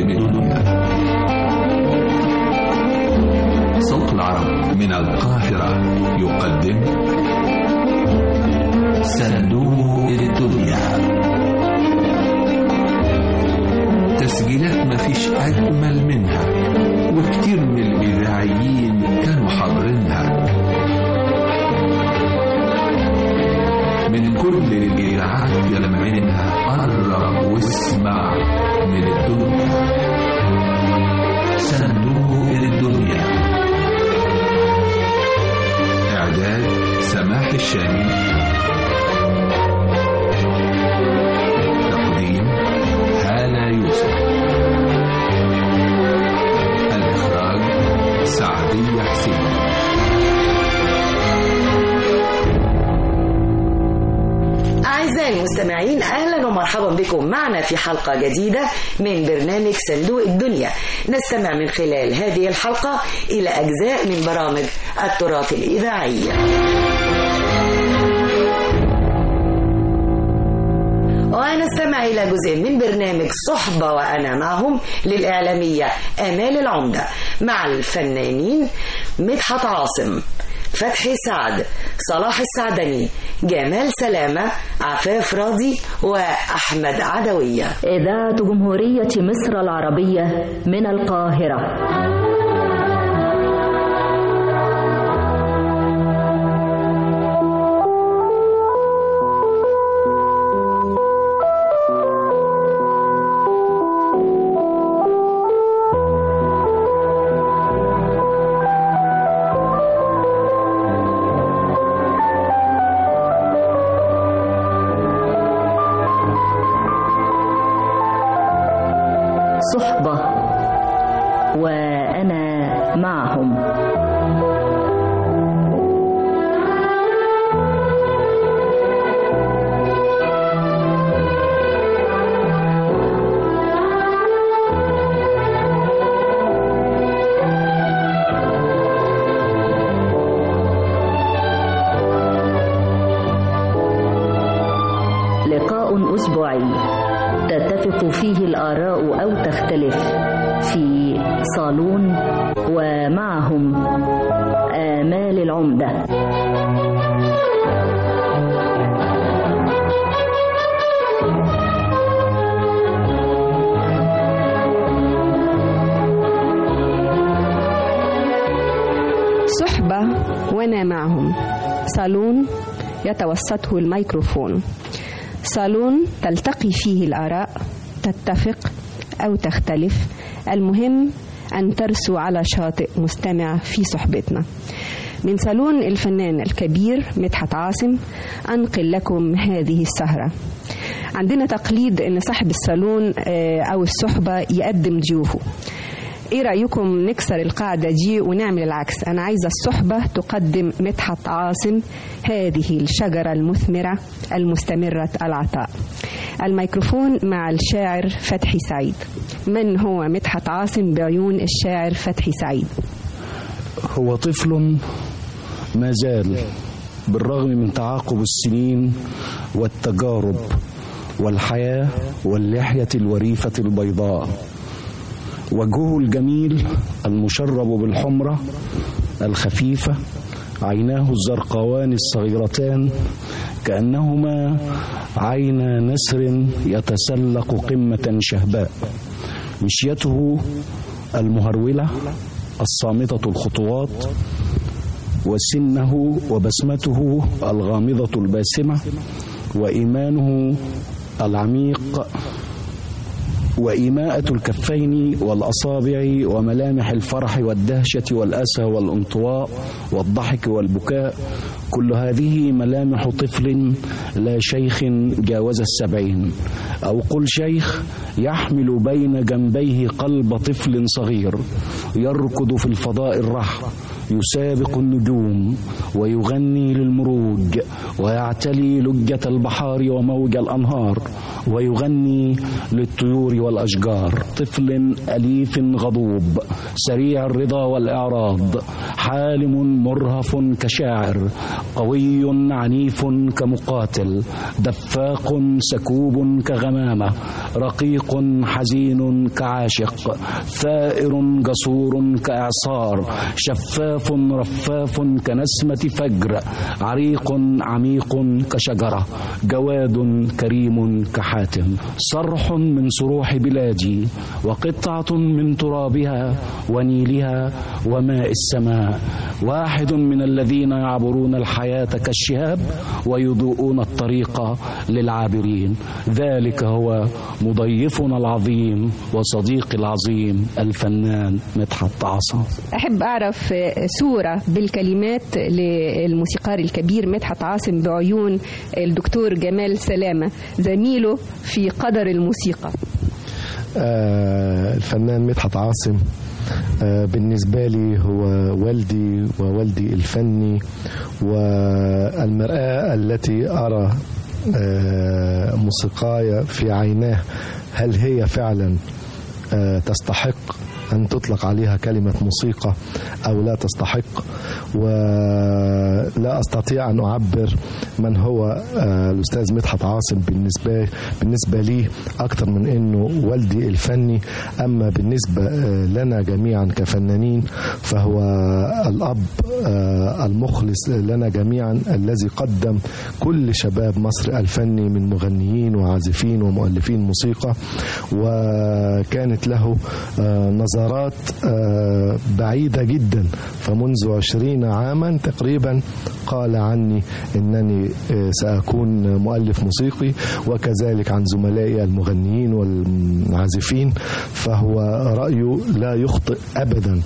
الدنيا. صوت العرب من القاهرة يقدم صندوق الدنيا. تسجيلات مفيش أجمل منها، وكتير من الإذاعيين كانوا حاضرينها. من كل الإذاعات يلمعينها، قرب واسمع من الدنيا. صندوق الدنيا. إعداد سماح الشامي. تقديم هالة يوسف. الإخراج سعدية حسين. أعزائي المستمعين، أهلا ومرحبا بكم معنا في حلقة جديدة من برنامج صندوق الدنيا. نستمع من خلال هذه الحلقة إلى أجزاء من برامج التراث الإذاعية. ونستمع إلى جزء من برنامج صحبة وأنا معهم للإعلامية آمال العمدة مع الفنانين مدحت عاصم، فتحي سعد، صلاح السعدني، جمال سلامة، عفاف راضي وأحمد عدوية. إذاعة جمهورية مصر العربية من القاهرة. صحبة وأنا معهم. لقاء أسبوعي تتفق فيه الآراء أو تختلف في صالون، ومعهم آمال العمدة. صحبة وأنا معهم. صالون يتوسطه الميكروفون، صالون تلتقي فيه الآراء، تتفق أو تختلف، المهم أن ترسو على شاطئ مستمع في صحبتنا. من صالون الفنان الكبير مدحت عاصم أنقل لكم هذه السهرة. عندنا تقليد أن صاحب الصالون أو الصحبة يقدم ضيوفه. ايه رأيكم نكسر القاعدة دي ونعمل العكس؟ انا عايزة الصحبة تقدم مدحت عاصم هذه الشجرة المثمرة المستمرة العطاء. الميكروفون مع الشاعر فتحي سعيد. من هو مدحت عاصم بعيون الشاعر فتحي سعيد؟ هو طفل ما زال بالرغم من تعاقب السنين والتجارب والحياة واللحية الوريفة البيضاء، وجهه الجميل المشرب بالحمرة الخفيفة، عيناه الزرقاوان الصغيرتان كأنهما عينا نسر يتسلق قمة شهباء، مشيته المهرولة الصامتة الخطوات، وسنه وبسمته الغامضة الباسمة، وإيمانه العميق، وإيماءة الكفين والأصابع، وملامح الفرح والدهشة والأسى والانطواء والضحك والبكاء، كل هذه ملامح طفل لا شيخ جاوز 70، أو قل شيخ يحمل بين جنبيه قلب طفل صغير يركض في الفضاء الرحب يسابق النجوم ويغني للمروج ويعتلي لجة البحار وموج الأنهار ويغني للطيور والأشجار. طفل أليف غضوب سريع الرضا والإعراض، حالم مرهف كشاعر، قوي عنيف كمقاتل، دفاق سكوب كغمامة، رقيق حزين كعاشق، ثائر جسور كإعصار، شفاف رفاف كنسمة فجر، عريق عميق كشجرة، جواد كريم كحاتم. صرح من صروح بلادي وقطعة من ترابها ونيلها وماء السماء، واحد من الذين يعبرون الحياة كالشهاب ويضوءون الطريق للعابرين. ذلك هو مضيفنا العظيم وصديقي العظيم الفنان مدحت عاصم. أحب أعرف صورة بالكلمات للموسيقار الكبير مدحت عاصم بعيون الدكتور جمال سلامة زميله في قدر الموسيقى. الفنان مدحت عاصم بالنسبة لي هو والدي ووالدي الفني، والمرآة التي أرى موسيقاي في عيناه هل هي فعلا تستحق أن تطلق عليها كلمة موسيقى أو لا تستحق. ولا أستطيع أن أعبر من هو الأستاذ مدحت عاصم بالنسبة لي أكثر من أنه والدي الفني. أما بالنسبة لنا جميعا كفنانين فهو الأب المخلص لنا جميعا الذي قدم كل شباب مصر الفني من مغنيين وعازفين ومؤلفين موسيقى، وكانت له نظرات بعيدة جدا. فمنذ 20 عاما تقريبا قال عني أنني سأكون مؤلف موسيقي، وكذلك عن زملائي المغنيين والعازفين، فهو رأيه لا يخطئ أبدا.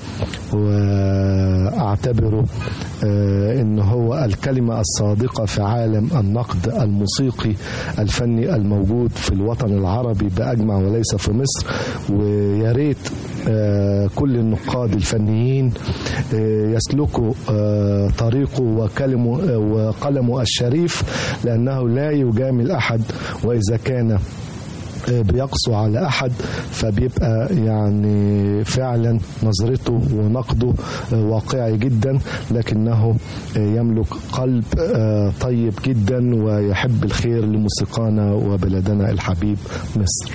وأعتبره أنه هو الكلمة الصادقة في عالم النقد الموسيقي الفني الموجود في الوطن العربي بأجمع وليس في مصر. وياريت كل النقاد الفنيين يسلكوا طريقه وقلمه الشريف، لأنه لا يجامل أحد، وإذا كان بيقسو على أحد فبيبقى يعني فعلا نظرته ونقده واقعي جدا، لكنه يملك قلب طيب جدا ويحب الخير لموسيقانا وبلدنا الحبيب مصر.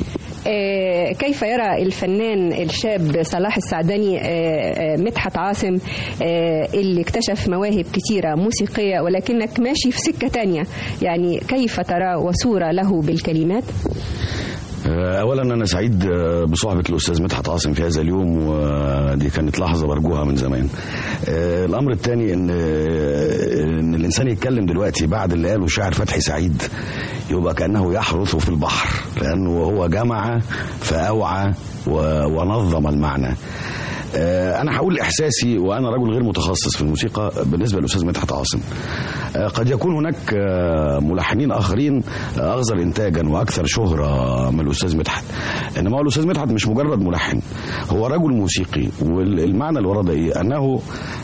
كيف يرى الفنان الشاب صلاح السعدني مدحت عاصم اللي اكتشف مواهب كتيرة موسيقية ولكنك ماشي في سكة تانية، يعني كيف ترى وصورة له بالكلمات؟ أولا أنا سعيد بصحبة الأستاذ مدحت عاصم في هذا اليوم، ودي كانت لحظة برجوها من زمان. الأمر الثاني إن الإنسان يتكلم دلوقتي بعد اللي قاله شاعر فتحي سعيد يبقى كأنه يحرث في البحر، لأنه هو جمع فأوعى ونظم المعنى. أنا هقول إحساسي وأنا رجل غير متخصص في الموسيقى بالنسبة للأستاذ مدحت عاصم. قد يكون هناك ملحنين آخرين أغزر إنتاجا وأكثر شهرة من الأستاذ مدحت، إنما الأستاذ مدحت مش مجرد ملحن، هو رجل موسيقي. والمعنى اللي ورا ده إيه؟ أنه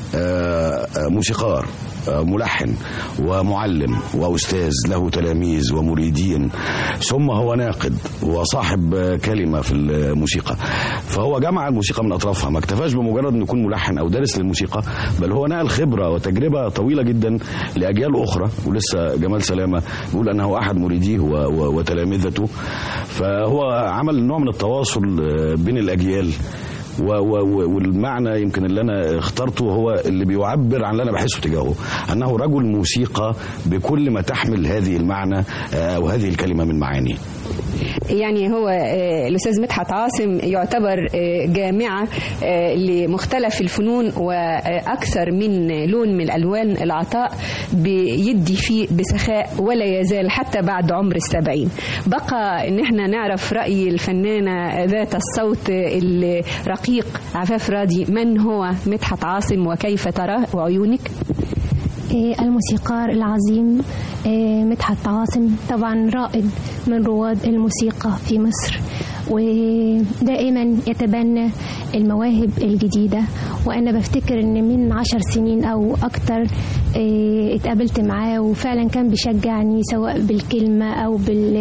موسيقار ملحن ومعلم وأستاذ له تلاميذ ومريدين، ثم هو ناقد وصاحب كلمة في الموسيقى. فهو جمع الموسيقى من أطرافها، ما اكتفاش بمجرد أن يكون ملحن أو دارس للموسيقى، بل هو نقل خبرة وتجربة طويلة جدا لأجيال أخرى. ولسه جمال سلامة يقول أنه أحد مريديه وتلامذته. فهو عمل نوع من التواصل بين الأجيال، والمعنى يمكن اللي أنا اخترته هو اللي بيعبر عن اللي أنا بحسه تجاهه، أنه رجل موسيقى بكل ما تحمل هذه المعنى أو هذه الكلمة من معاني. يعني هو الأستاذ مدحت عاصم يعتبر جامعة لمختلف الفنون وأكثر من لون من الألوان العطاء بيدي فيه بسخاء ولا يزال حتى بعد عمر 70. بقى إن احنا نعرف رأي الفنانة ذات الصوت الرقيق عفاف راضي، من هو مدحت عاصم وكيف تراه وعيونك؟ الموسيقار العظيم مدحت عاصم طبعا رائد من رواد الموسيقى في مصر، ودائما يتبنى المواهب الجديدة وأنا بفتكر إن من 10 سنين أو أكتر اتقابلت معاه، وفعلا كان بيشجعني سواء بالكلمة أو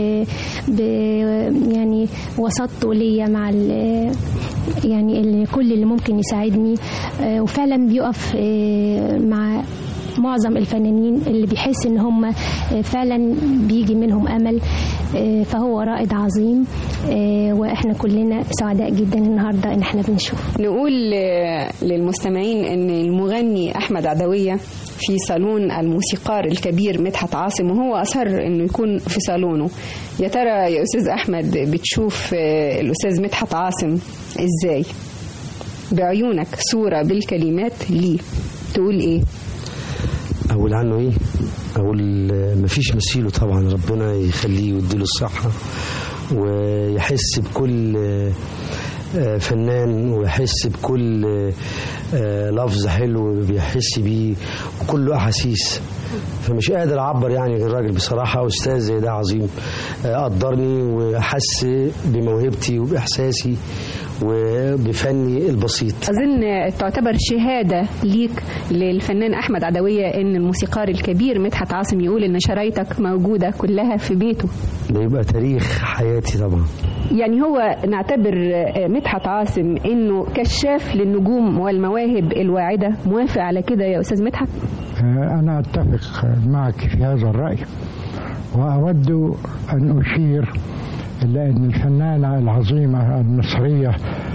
يعني وسطته ليا مع يعني كل اللي ممكن يساعدني، وفعلا بيقف مع معظم الفنانين اللي بيحس ان هم فعلا بيجي منهم امل. فهو رائد عظيم، واحنا كلنا سعداء جدا النهارده ان احنا بنشوف. نقول للمستمعين ان المغني احمد عدوية في صالون الموسيقار الكبير مدحت عاصم، وهو اصر انه يكون في صالونه. يا ترى يا استاذ احمد بتشوف الاستاذ مدحت عاصم ازاي بعيونك؟ صورة بالكلمات ليه تقول ايه؟ أقول عنه إيه؟ أقول مفيش مثيله طبعا، ربنا يخليه ويديله الصحة، ويحس بكل فنان، ويحس بكل لفظ حلو بيحس بيه، وكله أحاسيس. فمش قادر أعبر يعني الراجل بصراحة. أستاذ زي ده عظيم، قدرني وحس بموهبتي وبإحساسي وبفني البسيط. أظن تعتبر شهادة ليك للفنان أحمد عدوية إن الموسيقار الكبير مدحت عاصم يقول إن شرايطك موجودة كلها في بيته. ده يبقى تاريخ حياتي طبعا. يعني هو نعتبر مدحت عاصم إنه كشاف للنجوم والمواهب الواعدة. موافق على كده يا أستاذ مدحت؟ أنا أتفق معك في هذا الرأي، وأود أن أشير إلا أن الفنانة العظيمة المصرية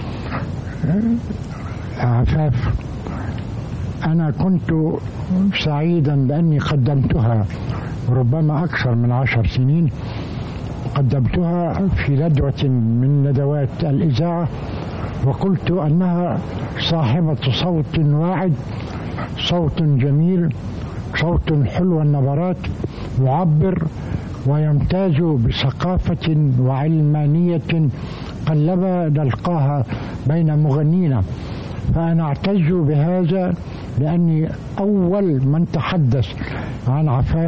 عفاف، أنا كنت سعيدا بأني قدمتها ربما أكثر من 10 سنين. قدمتها في ندوة من ندوات الإذاعة، وقلت أنها صاحبة صوت واعد، صوت جميل، صوت حلو النبرات، يعبر ويمتاز بثقافة وعلمانية قلما نلقاها بين مغنينا. فأنا أعتز بهذا لأني أول من تحدث عن عفاف،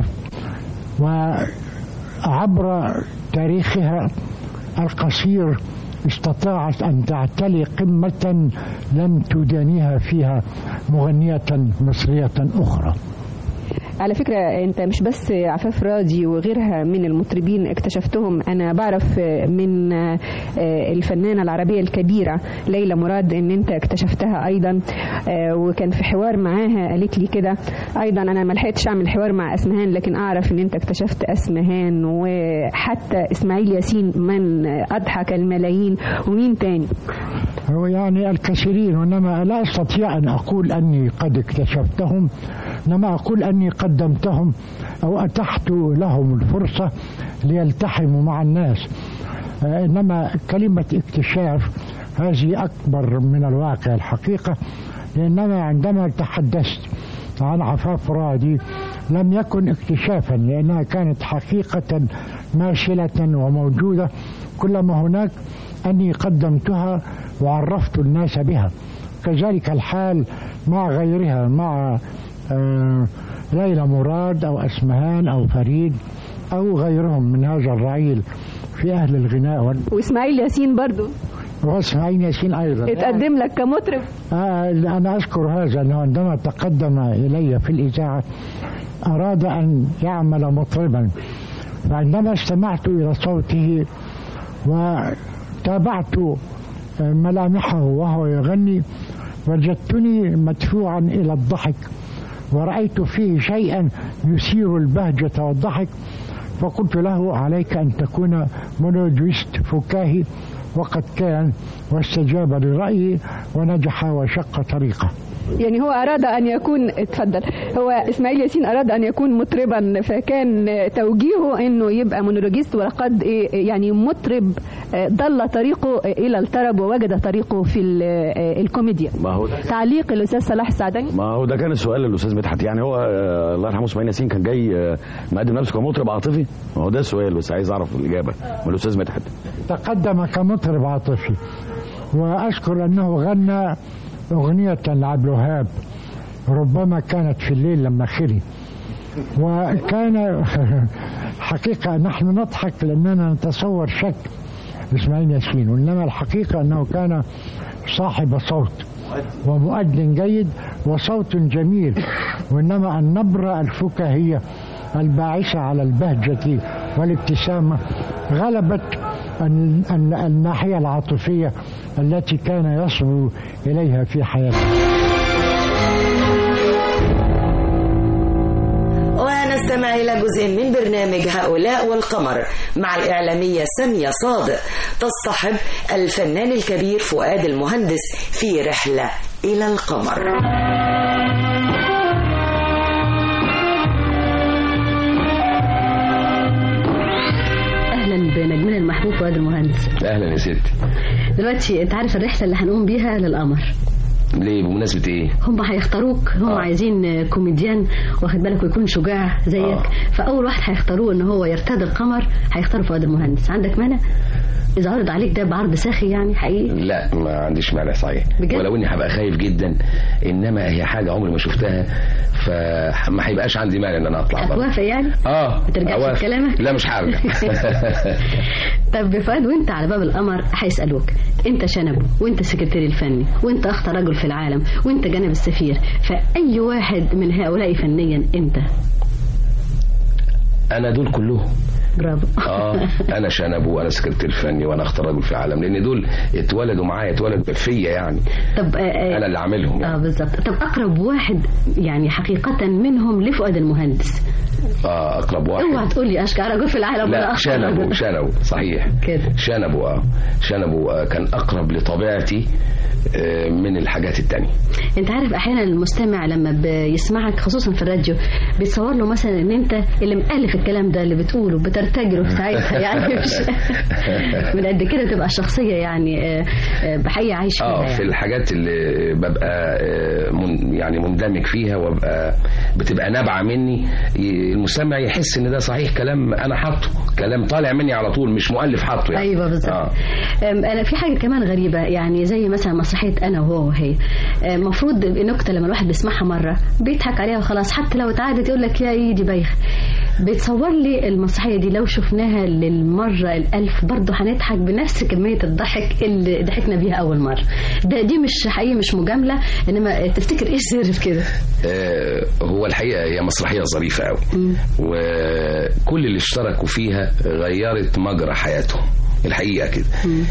وعبر تاريخها القصير استطاعت أن تعتلي قمة لم تدانيها فيها مغنية مصرية أخرى. على فكرة انت مش بس عفاف راضي وغيرها من المطربين اكتشفتهم، انا بعرف من الفنانة العربية الكبيرة ليلى مراد ان انت اكتشفتها ايضا، وكان في حوار معاها قالت لي كده. ايضا انا ما لحقتش اعمل حوار مع اسمهان، لكن اعرف ان انت اكتشفت اسمهان، وحتى اسماعيل ياسين من اضحك الملايين، ومين تاني؟ هو يعني الكثيرين، وانما لا استطيع ان اقول اني قد اكتشفتهم، انما اقول اني قدمتهم او اتحت لهم الفرصة ليلتحموا مع الناس. انما كلمة اكتشاف هذه اكبر من الواقع الحقيقة، لانما عندما تحدثت عن عفاف راضي لم يكن اكتشافا، لانها كانت حقيقة ماشلة وموجودة كلما هناك اني قدمتها وعرفت الناس بها. كذلك الحال مع غيرها، مع ليلى مراد أو أسمهان أو فريد أو غيرهم من هذا الرعيل في أهل الغناء. وإسماعيل ياسين برضو، وإسماعيل ياسين أيضا اتقدم لك كمطرب. أنا أذكر هذا، أنه عندما تقدم إلي في الإذاعة أراد أن يعمل مطربا، فعندما استمعت إلى صوته وتابعت ملامحه وهو يغني وجدتني مدفوعا إلى الضحك، ورأيت فيه شيئا يثير البهجة والضحك، فقلت له عليك أن تكون مونولوجيست فكاهي، وقد كان واستجاب لرأيي ونجح وشق طريقه. يعني هو أراد أن يكون، اتفضل، هو إسماعيل ياسين أراد أن يكون مطربا، فكان توجيهه أنه يبقى مونولوجيست، ولقد يعني مطرب ضل طريقه إلى الطرب ووجد طريقه في الكوميديا. ما هو تعليق الأستاذ صلاح السعدني. ما هو ده كان السؤال للأستاذ مدحت، يعني هو الله يرحمه إسماعيل ياسين كان جاي مقدم نفسه كمطرب عاطفي؟ ما هو ده السؤال، بس عايز أعرف الإجابة من الأستاذ مدحت. تقدم كمطرب عاطفي، وأذكر أنه غنى أغنية لعبد الوهاب ربما كانت في الليل لما خلي، وكان حقيقة نحن نضحك لأننا نتصور شكل إسماعيل ياسين، وإنما الحقيقة أنه كان صاحب صوت. ومؤدٍ جيد وصوت جميل، وإنما النبرة الفكاهية الباعثة على البهجة والابتسامة غلبت الناحية العاطفية التي كان يصبو إليها في حياته. ونستمع إلى جزء من برنامج هؤلاء والقمر مع الإعلامية سامية صادق تصطحب الفنان الكبير فؤاد المهندس في رحلة إلى القمر. أهلا بنجمنا المحبوب فؤاد المهندس. أهلا يا ستي. دلوقتي أنت عارف الرحلة اللي هنقوم بيها للقمر ليه؟ بمناسبة ايه؟ هم هيختاروك، هم عايزين كوميديان واخد بالك ويكون شجاع زيك. فأول واحد هيختاروه ان هو يرتدي القمر هيختاروا فؤاد المهندس. عندك مانع إذا عرض عليك ده بعرض ساخي يعني حقيقي؟ لا ما عنديش مانع صحيح بجد؟ ولو اني هبقى خايف جدا، انما هي حاجة عمري ما شفتها، فما هيبقاش عندي مانع ان انا اطلع بره. هتوافق يعني؟ ما ترجعش في كلامك؟ لا مش هرجع. طب فؤاد، وانت على باب القمر هيسألوك انت شنبه، وانت السكرتير الفني، وانت اخطر رجل في العالم، وانت جانب السفير، فأي واحد من هؤلاء فنيا انت؟ انا دول كلهم. برافو. انا شنبه وانا سكرتير فني وانا اخطر رجل في العالم، لان دول اتولدوا معايا، اتولدوا فيا يعني. طب انا اللي عاملهم يعني. بالظبط. طب اقرب واحد يعني حقيقة منهم لفؤاد المهندس؟ اقرب واحد. اوعى تقول لي اشجع رجل في العالم. لا شنبه صحيح كده. شنبه كان اقرب لطبيعتي من الحاجات التانية. انت عارف احيانا المستمع لما بيسمعك خصوصا في الراديو بيتصور له مثلا ان انت اللي مؤلف الكلام ده اللي بتقوله بترتجله في ساعتها يعني مش من قد كده تبقى الشخصية يعني بحقيقة عايش فيها يعني. في الحاجات اللي ببقى يعني مندمج فيها وببقى بتبقى نابعة مني، المستمع يحس ان ده صحيح كلام انا حاطه، كلام طالع مني على طول مش مؤلف حاطه يعني. ايوه بالظبط. انا في حاجة كمان غريبة يعني زي مثلا مسرحية انا وهو وهي، المفروض النكتة لما الواحد بيسمعها مرة بيضحك عليها وخلاص، حتى لو اتعادت يقول لك يا ايدي بايخ. بتصور لي المسرحية دي لو شفناها للمرة الألف برضه هنضحك بنفس كمية الضحك اللي ضحكنا بيها أول مرة. دي مش حقيقي مش مجاملة، إنما تفتكر إيه سر في كده؟ هو الحقيقة هي مسرحية ظريفة قوي، وكل اللي اشتركوا فيها غيرت مجرى حياتهم الحقيقة كده.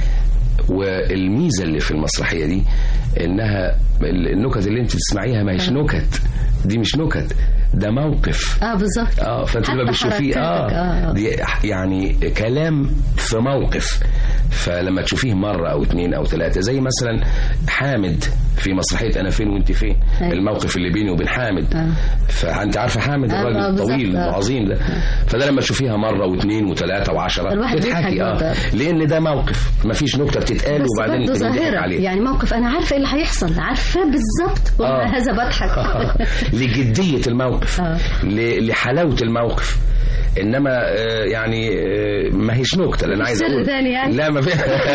والميزة اللي في المسرحية دي إنها النكت اللي انت تسمعيها ما هيش نكت، دي مش نكت، ده موقف. بالظبط. فانت ما بتشوفيه دي يعني كلام في موقف، فلما تشوفيه مرة او اتنين او تلاتة زي مثلا حامد في مسرحية انا فين وانت فين. الموقف اللي بيني وبين حامد، فانت عارفة حامد الراجل الطويل العظيم ده، فده لما تشوفيها مرة واثنين وثلاثة وعشرة تضحكي لان ده موقف ما فيش نكتة بتتقال وبعدين تضحك عليه يعني موقف انا عارفة ايه اللي هيحصل، عارفة بالظبط وهذا بضحك لجدية الموقف لحلاوة الموقف، انما يعني ما هيش نكته اللي انا عايز اقول يعني. لا ما في.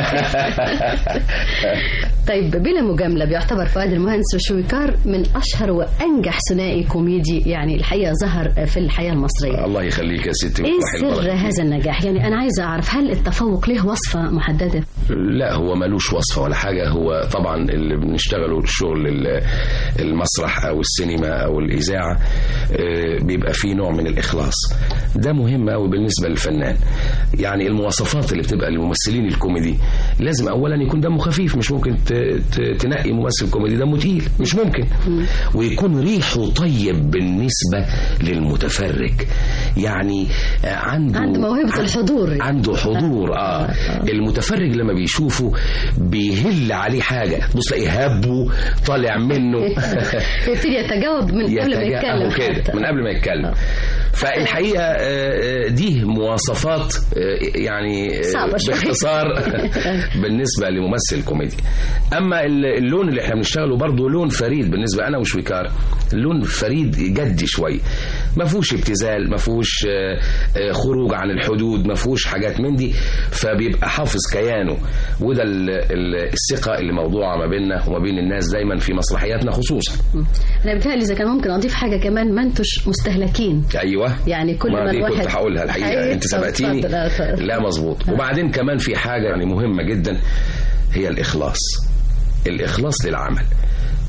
طيب بلا مجامله بيعتبر فؤاد المهندس وشويكار من اشهر وانجح ثنائي كوميدي يعني الحقيقه ظهر في الحياه المصريه. الله يخليك يا ستي. ايه سر هذا النجاح؟ يعني انا عايزه اعرف هل التفوق له وصفه محدده؟ لا هو ملوش وصفه ولا حاجه، هو طبعا اللي بنشتغله الشغل المسرح او السينما او الاذاعه بيبقى فيه نوع من الاخلاص، ده مهم قوي بالنسبه للفنان. يعني المواصفات اللي بتبقى للممثلين الكوميدي لازم اولا يكون دمه خفيف، مش ممكن تنقي ممثل كوميدي دمه تقيل، مش ممكن. ويكون ريحه طيب بالنسبه للمتفرج، يعني عنده موهبه الحضور، عنده حضور. المتفرج لما بيشوفه بيهل عليه حاجه، بص تلاقيه هبه طالع منه يبتدي يتجاوب من قبل ما يتكلم كده، من قبل ما يتكلم. فالحقيقة دي مواصفات يعني باختصار بالنسبة لممثل كوميدي. أما اللون اللي احنا بنشتغله برضه لون فريد بالنسبة أنا وشويكار، لون فريد جدي شوي، ما فيهوش ابتذال، ما فيهوش خروج عن الحدود، ما فيهوش حاجات من دي، فبيبقى حافظ كيانه. وده الثقة اللي موضوعة ما بيننا وما بين الناس دايما في مسرحياتنا خصوصا. أنا بتهيألي إذا كان ممكن أضيف حاجة كمان، ما انتوش مستهلكين. أيوة يعني كل ما الواحد كنت هقولها الحقيقة انت سبقتيني. لا مظبوط. وبعدين كمان في حاجة يعني مهمة جدا، هي الإخلاص للعمل.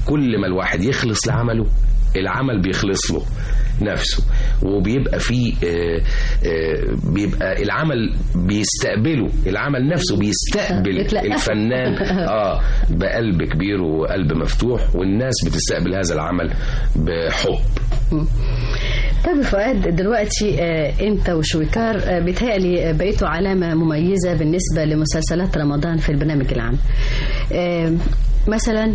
كل ما الواحد يخلص لعمله العمل بيخلص له نفسه، وبيبقى فيه بيبقى العمل بيستقبله، العمل نفسه بيستقبل الفنان بقلب كبير وقلب مفتوح، والناس بتستقبل هذا العمل بحب. طيب فؤاد، دلوقتي انت وشويكار بيتهيألي بقيتوا علامة مميزة بالنسبة لمسلسلات رمضان في البرنامج العام. مثلا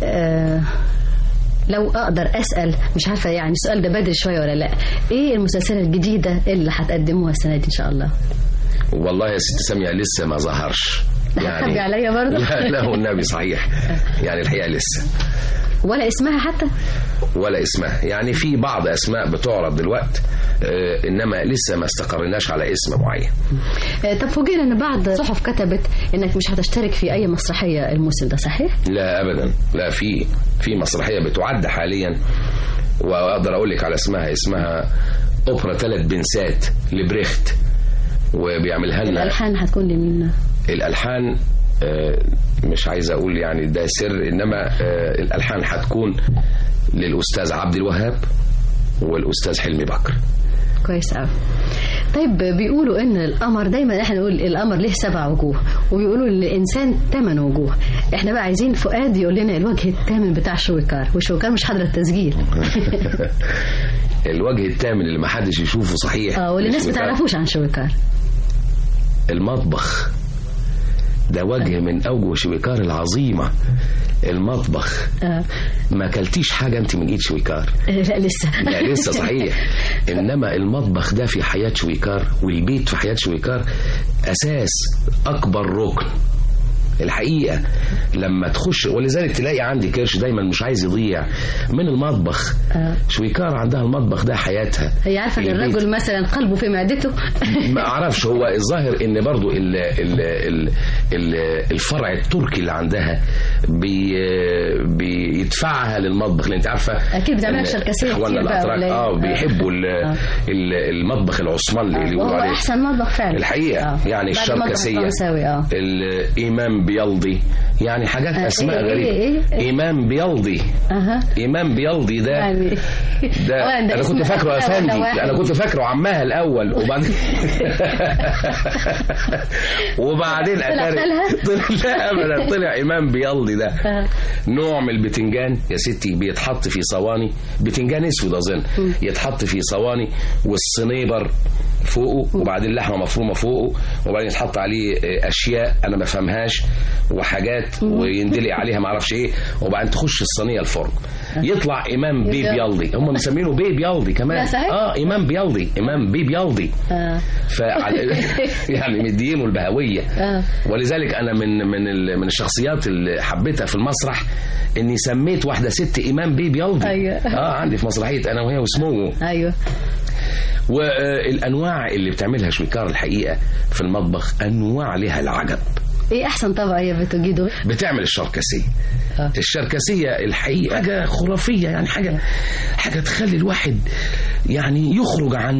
لو اقدر اسال، مش عارفه يعني السؤال ده بدري شويه ولا لا، ايه المسلسلات الجديده اللي هتقدموها السنه دي ان شاء الله؟ والله يا ست ساميه لسه ما ظهرش يعني. هتخبي عليا برضه؟ لا والنبي صحيح، يعني الحقيقه لسه ولا اسمها حتى ولا اسمها، يعني في بعض اسماء بتعرض دلوقتي انما لسه ما استقرناش على اسم معين. طب فوجئنا ان بعض صحف كتبت انك مش هتشترك في اي مسرحيه الموسم ده، صحيح؟ لا ابدا، لا في مسرحيه بتعد حاليا واقدر اقول لك على اسمها اوبرا 3 بنسات لبريخت، وبيعملها لنا. الالحان هتكون لمين؟ الالحان مش عايز اقول يعني ده سر، انما الالحان هتكون للاستاذ عبد الوهاب والاستاذ حلمي بكر. كويس قوي. طيب بيقولوا ان القمر، دايما احنا نقول القمر له 7 وجوه، وبيقولوا الانسان 8 وجوه. احنا بقى عايزين فؤاد يقول لنا الوجه الثامن بتاع شويكار، وشويكار مش حاضر التسجيل. الوجه الثامن اللي ما حدش يشوفه صحيح، واللي الناس ما تعرفوش عن شويكار، المطبخ ده وجه من اوجه شويكار العظيمه. المطبخ ما اكلتيش حاجه انت من ايد شويكار؟ لا لسه صحيح. انما المطبخ ده في حياه شويكار، والبيت في حياه شويكار اساس، اكبر ركن الحقيقه. لما تخش، ولذلك تلاقي عندي كرش دايما مش عايز يضيع من المطبخ. شويكار عندها المطبخ ده حياتها. هي عارفه ان الرجل مثلا قلبه في معدته. ما اعرفش، هو الظاهر ان برضو الفرع التركي اللي عندها بيدفعها للمطبخ، لان انت عارفه اكيد بتعملها شركسيه اخواننا الاتراك بيحبوا المطبخ العثماني اللي بيقولوا عليه احسن مطبخ فعلا الحقيقه. يعني الشركسيه، الامام بيلضي، يعني حاجات اسماء غريبه. امام بيلضي. امام بيلضي ده انا كنت فاكره افندي، انا كنت فاكره عمها الاول، وبعدين طلع امام بيلضي ده نوع من البتنجان يا ستي، بيتحط في صواني، بتنجان اسود اظن، يتحط في صواني والصنيبر فوقه، وبعدين لحمه مفرومه فوقه، وبعدين يتحط عليه اشياء انا ما فهمهاش وحاجات، ويندلق عليها ما اعرفش ايه، وبعدين تخش الصينيه الفرن يطلع امام بي بيلضي. هم مسمينه بي بيلضي كمان. امام بيلضي، امام بي بيلضي. يعني مدينه البهويه. ولذلك انا من الشخصيات اللي حبيتها في المسرح اني سميت واحده ست امام بي بيلضي. عندي في مسرحيه انا وهي وسموه. والانواع اللي بتعملها شويكار الحقيقه في المطبخ انواع لها العجب. ايه احسن طبق هي بتجيده؟ بتعمل الشركسيه. الشركسية الحقيقة حاجة خرافية، يعني حاجة تخلي الواحد يعني يخرج عن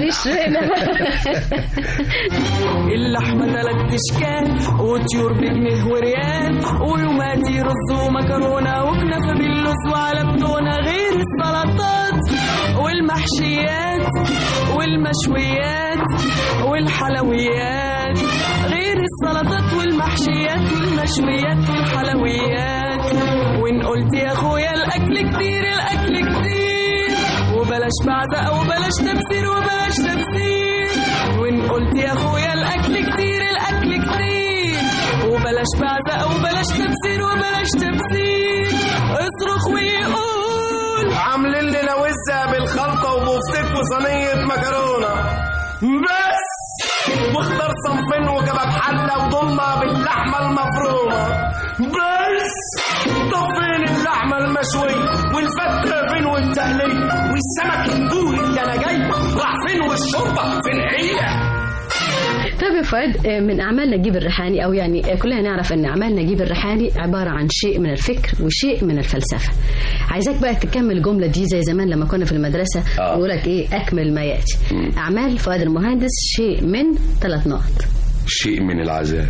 اللحمة 3 أشكال، وطيور بجنيه وريال، ويوماتي رز ومكرونة وكنافة باللوز وعلى بتونة، غير السلطات والمحشيات والمشويات والحلويات، غير السلطات والمحشيات والمشويات والحلويات. وإن قلت يا أخويا الأكل كتير، الأكل كتير، وبلاش بعزق وبلاش تبذير وبلاش تبذير. وإن قلت يا أخويا الأكل كتير، الأكل كتير، وبلاش بعزق وبلاش تبذير وبلاش تبذير. اصرخ ويقول عاملين لنا وزة بالخلطة وبفتك وصينية مكرونة بس، واختار صنفين وكباب حلة وضمة باللحمة المفرومة بس. طب فين اللحمة المشوية والفتة فين والتقلية والسمك البوري اللي أنا جاي راح فين والشوربة فين هي؟ طيب يا فؤاد، من أعمال نجيب الريحاني، أو يعني كلنا نعرف أن أعمال نجيب الريحاني عبارة عن شيء من الفكر وشيء من الفلسفة. عايزاك بقى تكمل الجملة دي زي زمان لما كنا في المدرسة يقولك إيه، أكمل ما يأتي. أعمال فؤاد المهندس شيء من 3 نقط. شيء من العذاب.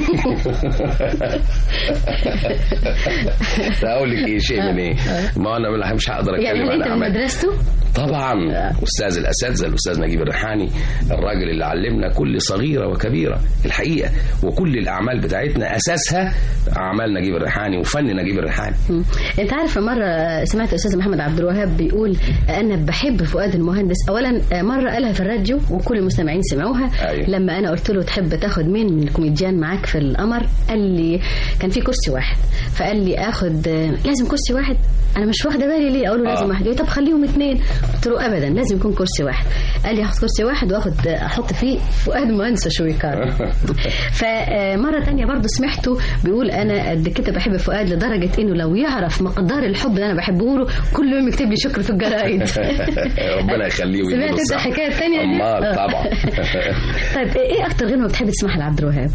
اقول لك ايه شيء من ايه؟ ما انا مش هقدر اتكلم يعني عن انت من مدرسته؟ طبعا استاذ الاساتذه الاستاذ نجيب الريحاني، الراجل اللي علمنا كل صغيره وكبيره الحقيقه، وكل الاعمال بتاعتنا اساسها اعمال نجيب الريحاني وفن نجيب الريحاني. انت عارف مره سمعت الاستاذ محمد عبد الوهاب بيقول انا بحب فؤاد المهندس. اولا مره قالها في الراديو وكل المستمعين سمعوها. أيوة. لما انا قلت له تحب تاخد مين من الكوميديان معاك في القمر، قال لي كان في كرسي واحد، فقال لي اخد لازم كرسي واحد. انا مش واخده بالي ليه، اقول له لازم واحد. طب خليهم 2. قلت له ابدا لازم يكون كرسي واحد. قال لي هاخد كرسي واحد واخد احط فيه فؤاد مهندس شويكار. فمره تانية برضه سمعته بيقول انا قد كده بحب فؤاد لدرجه انه لو يعرف مقدار الحب اللي انا بحبه له كل يوم يكتب لي شكر في الجرايد. ربنا يخليه ويجيبه سمعت انت الحكايه الثانيه دي؟ امال طبعا. طيب ايه اكتر غنوه بتحب تسمعها لعبد الوهاب؟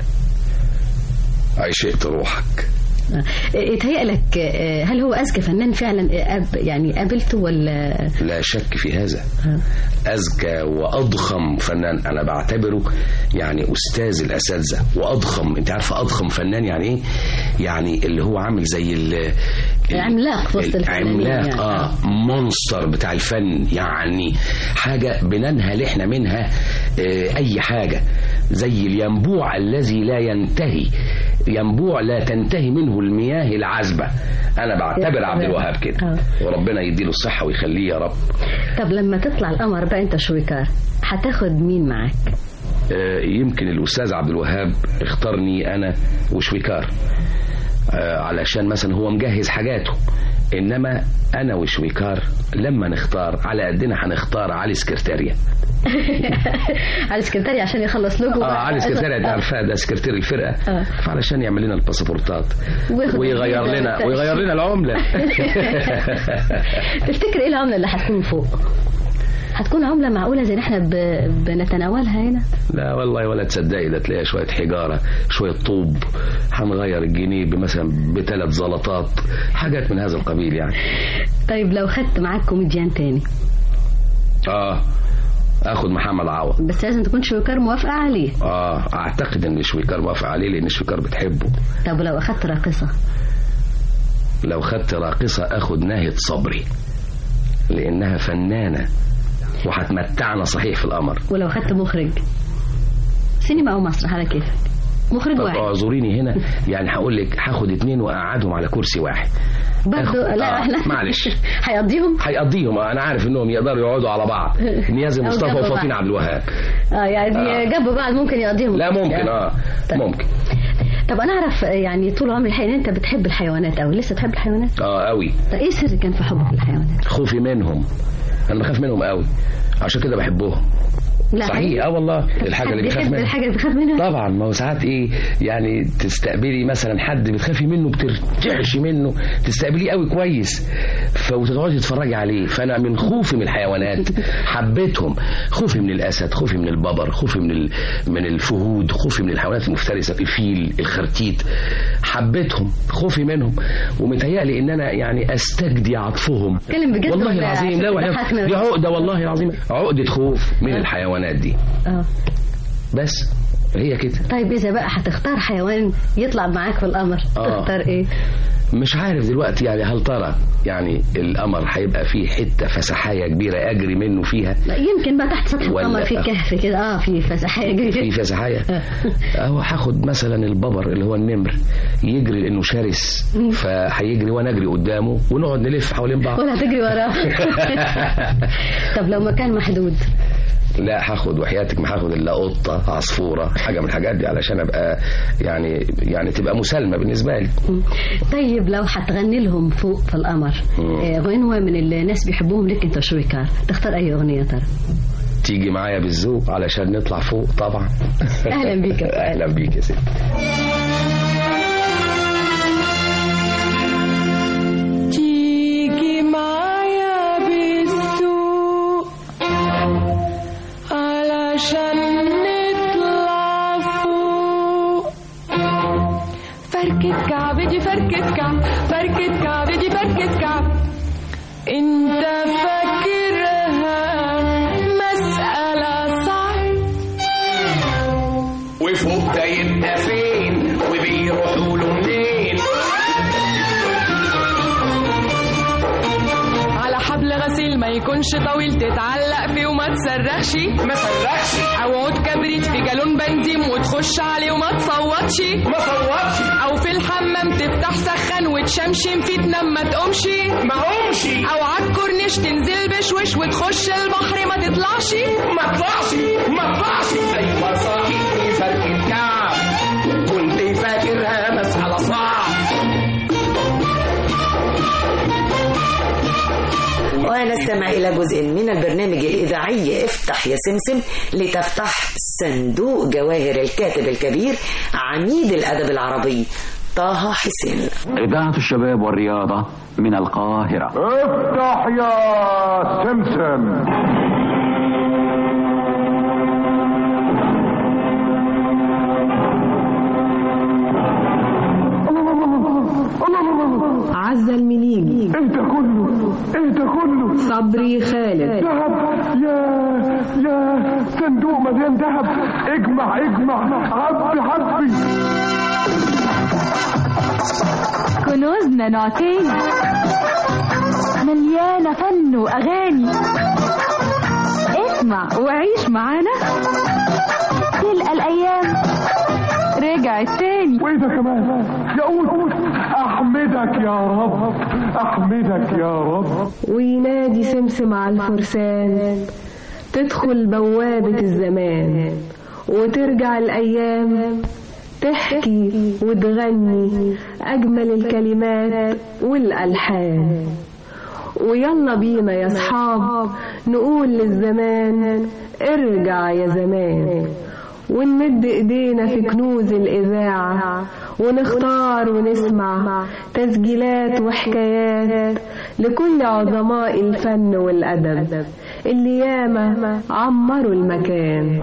عشقت روحك. يتهيأ لك هل هو أذكى فنان فعلا يعني قابلته ولا؟ لا شك في هذا. أذكى وأضخم فنان، أنا بعتبره يعني أستاذ الأساتذة وأضخم. أنت عارفة أضخم فنان يعني إيه؟ يعني اللي هو عامل زي عملاق في وسط الفنانين عملاق يعني. مونستر بتاع الفن، يعني حاجة بننهل إحنا منها أي حاجة، زي الينبوع الذي لا ينتهي، ينبوع لا تنتهي منه المياه العذبة. أنا بعتبر عبد الوهاب كده، وربنا يديله الصحة ويخليه يا رب. طب لما تطلع القمر بقى أنت شويكار هتاخد مين معاك؟ يمكن الأستاذ عبد الوهاب اختارني أنا وشويكار، علشان مثلا هو مجهز حاجاته، إنما أنا وشويكار لما نختار على قدنا هنختار علي سكرتاريا. علي سكرتاريا عشان يخلص لوجو. علي سكرتاريا ده عارفاه، ده سكرتير الفرقة. فعلشان يعمل لنا الباسبورتات ويغير لنا العملة. تفتكر ايه العملة اللي هتكون فوق؟ هتكون عملة معقولة زي احنا بنتناولها هنا؟ لا والله ولا تصدقي، ده تلاقيها شوية حجارة شوية طوب، هنغير الجنيه مثلا ب3 زلطات، حاجات من هذا القبيل يعني. طيب لو خدت معاك كوميديان تاني؟ اخد محمد عوض، بس لازم تكون شويكار موافقة عليه. اعتقد ان شويكار موافقة عليه لان شويكار بتحبه. طب لو اخدت راقصة؟ لو خدت راقصة اخد ناهد صبري لانها فنانة وهتمتعنا صحيح في القمر. ولو خدت مخرج سينما او مسرح على كيفك، مخرج واحد. اعذريني هنا يعني هقول لك هاخد 2 واقعدهم على كرسي واحد برضه. لا احنا معلش هيقضيهم. انا عارف انهم يقدروا يقعدوا على بعض، نيازي مصطفى وفاطين عبد الوهاب. يعني جنب بعض ممكن يقضيهم. لا ممكن. طيب. ممكن. طب انا اعرف يعني طول عمري الحقيقه انت بتحب الحيوانات قوي، لسه تحب الحيوانات؟ قوي. طب ايه السر كان في حبك للحيوانات؟ خوفي منهم، انا بخاف منهم قوي عشان كده بحبهم. لا صحيح. والله الحاجه اللي بخاف منها. الحاجه اللي بخاف منها طبعا. ما هو ساعات ايه يعني تستقبلي مثلا حد بتخافي منه بترجعش منه، تستقبليه قوي كويس وتقعدي تتفرجي عليه. فانا من خوفي من الحيوانات حبيتهم. خوفي من الاسد، خوفي من الببر، خوفي من الفهود، خوفي من الحيوانات المفترسه، الفيل، الخرتيت، حبيتهم، خوفي منهم. ومتهيألي ان انا يعني استجدي عطفهم. والله العظيم. لا دي عقده والله العظيم، عقده خوف من الحيوانات دي. بس هي كده. طيب إذا بقى هتختار حيوان يطلع معاك في القمر تختار إيه؟ مش عارف دلوقتي يعني هل ترى يعني القمر هيبقى فيه حتة فسحاية كبيرة أجري منه فيها؟ لا يمكن بقى تحت سطح القمر في كهف كده في فسحاية كبيرة. في فسحاية. هو هاخد مثلا الببر اللي هو النمر، يجري لأنه شرس فهيجري وأنا أجري قدامه ونقعد نلف حوالين بعض. ولا تجري وراه. طب لو مكان محدود؟ لا هاخد وحياتك ما هاخد الا قطه، عصفوره، حاجه من الحاجات دي علشان ابقى يعني تبقى مسالمه بالنسبه لي. طيب لو هتغني لهم فوق في القمر غنوه من اللي الناس بيحبوهم لك انت شويكار، تختار اي اغنيه ترى؟ تيجي معايا بالذوق علشان نطلع فوق طبعا. اهلا بيك. اهلا بيك يا ستي. تيجي معايا بالذوق علشان نطلع فوق. فركة كعب دي فركة كعب، فركة كعب دي فركة كعب، انت فاكرها مسألة صعب. وفوق جميل ما يكونش طويل تتعلق فيه وما تصرخش ما صرخش، او عود كبريت في جالون بنزين وتخش عليه وما تصوتش ما صوتش، او في الحمام تفتح سخن وتشمشم فيه تنام ما تقومش ما قومش، او عالكورنيش تنزل بشوش وتخش البحر ما تطلعش ما طلعش ما طلعش. ايوه صحيح فرق الكعب، كنت فاكرها مسألة صعب. ونستمع إلى جزء من البرنامج الإذاعي افتح يا سمسم لتفتح صندوق جواهر الكاتب الكبير عميد الأدب العربي طه حسين. إذاعة الشباب والرياضة من القاهرة. افتح يا سمسم. عزة المليجي. ايه ده كله؟ ايه ده كله؟ صبري خالد. ذهب. يا صندوق مليان ذهب. اجمع عبي. كنوزنا نعتين مليانة فن وأغاني. اسمع وعيش معانا تلقى الأيام رجعت تاني. وايه ده كمان؟ يقول احمدك يا رب. وينادي سمسم على الفرسان تدخل بوابة الزمان وترجع الأيام تحكي وتغني أجمل الكلمات والألحان. ويلا بينا يا صحاب نقول للزمان ارجع يا زمان، ونمد ايدينا في كنوز الإذاعة ونختار ونسمع تسجيلات وحكايات لكل عظماء الفن والأدب اللي ياما عمروا المكان.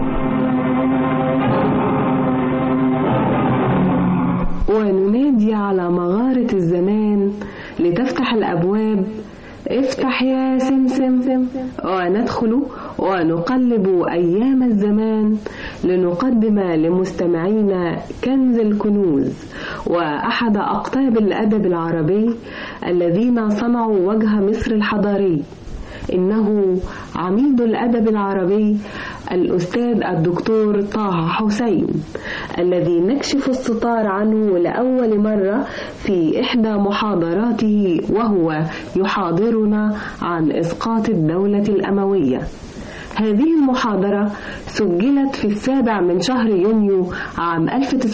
وننادي على مغارة الزمان لتفتح الأبواب افتح يا سمسم، وندخل ونقلب أيام الزمان لنقدم لمستمعينا كنز الكنوز وأحد أقطاب الأدب العربي الذين صنعوا وجه مصر الحضاري. إنه عميد الأدب العربي الأستاذ الدكتور طه حسين، الذي نكشف الستار عنه لأول مرة في إحدى محاضراته وهو يحاضرنا عن إسقاط الدولة الأموية. هذه المحاضرة سجلت في 7 شهر يونيو عام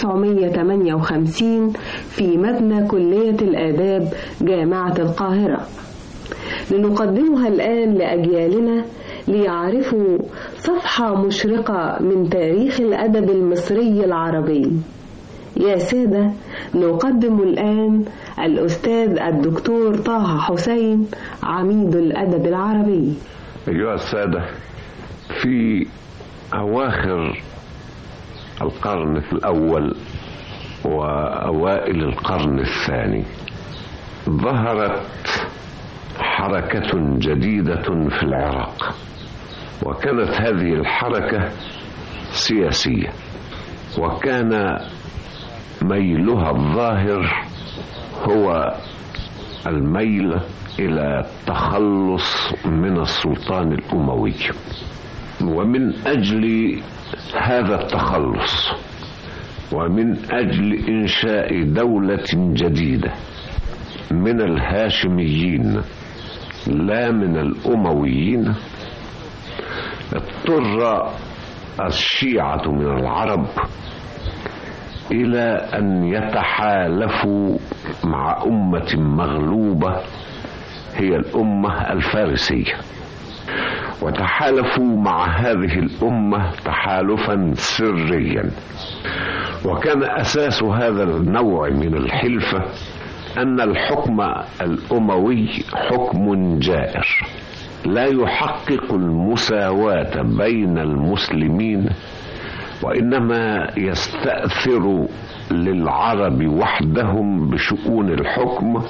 1958 في مبنى كلية الآداب جامعة القاهرة. لنقدمها الآن لأجيالنا ليعرفوا صفحة مشرقة من تاريخ الأدب المصري العربي. يا سادة، نقدم الآن الأستاذ الدكتور طه حسين عميد الأدب العربي. أيها السادة، في أواخر القرن الأول وأوائل القرن الثاني ظهرت حركة جديدة في العراق، وكانت هذه الحركة سياسية، وكان ميلها الظاهر هو الميل إلى التخلص من السلطان الأموي. ومن أجل هذا التخلص ومن أجل إنشاء دولة جديدة من الهاشميين لا من الأمويين، اضطر الشيعة من العرب إلى أن يتحالفوا مع أمة مغلوبة هي الأمة الفارسية، وتحالفوا مع هذه الأمة تحالفا سريا. وكان أساس هذا النوع من الحلفة أن الحكم الأموي حكم جائر لا يحقق المساواة بين المسلمين، وإنما يستأثر للعرب وحدهم بشؤون الحكم،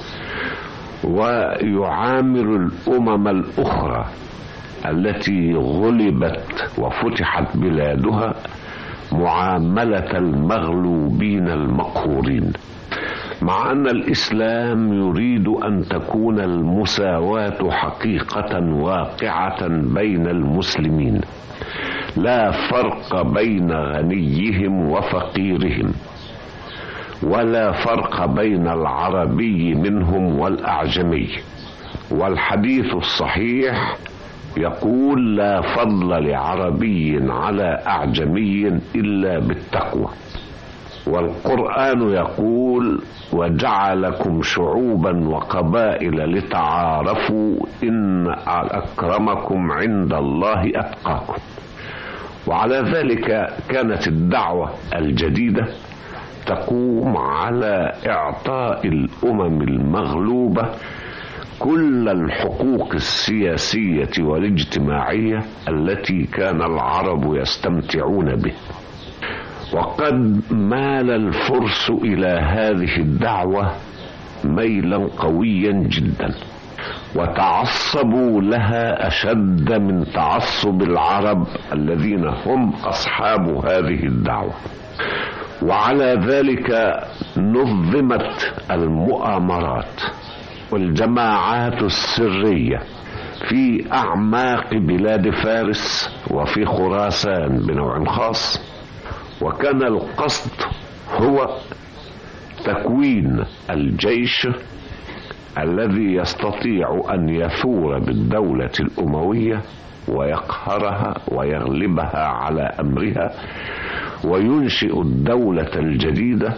ويعامل الأمم الأخرى التي غلبت وفتحت بلادها معاملة المغلوبين المقهورين. مع أن الإسلام يريد أن تكون المساواة حقيقة واقعة بين المسلمين، لا فرق بين غنيهم وفقيرهم، ولا فرق بين العربي منهم والأعجمي. والحديث الصحيح يقول: لا فضل لعربي على أعجمي إلا بالتقوى. والقرآن يقول: وجعلكم شعوبا وقبائل لتعارفوا إن أكرمكم عند الله أتقاكم. وعلى ذلك كانت الدعوة الجديدة تقوم على إعطاء الأمم المغلوبة كل الحقوق السياسية والاجتماعية التي كان العرب يستمتعون به. وقد مال الفرس إلى هذه الدعوة ميلا قويا جدا، وتعصبوا لها أشد من تعصب العرب الذين هم أصحاب هذه الدعوة. وعلى ذلك نظمت المؤامرات والجماعات السرية في أعماق بلاد فارس وفي خراسان بنوع خاص. وكان القصد هو تكوين الجيش الذي يستطيع أن يثور بالدولة الأموية ويقهرها ويغلبها على أمرها، وينشئ الدولة الجديدة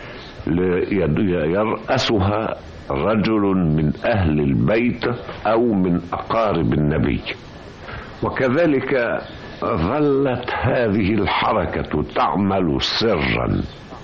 يرأسها رجل من أهل البيت أو من أقارب النبي. وكذلك ظلت هذه الحركة تعمل سرا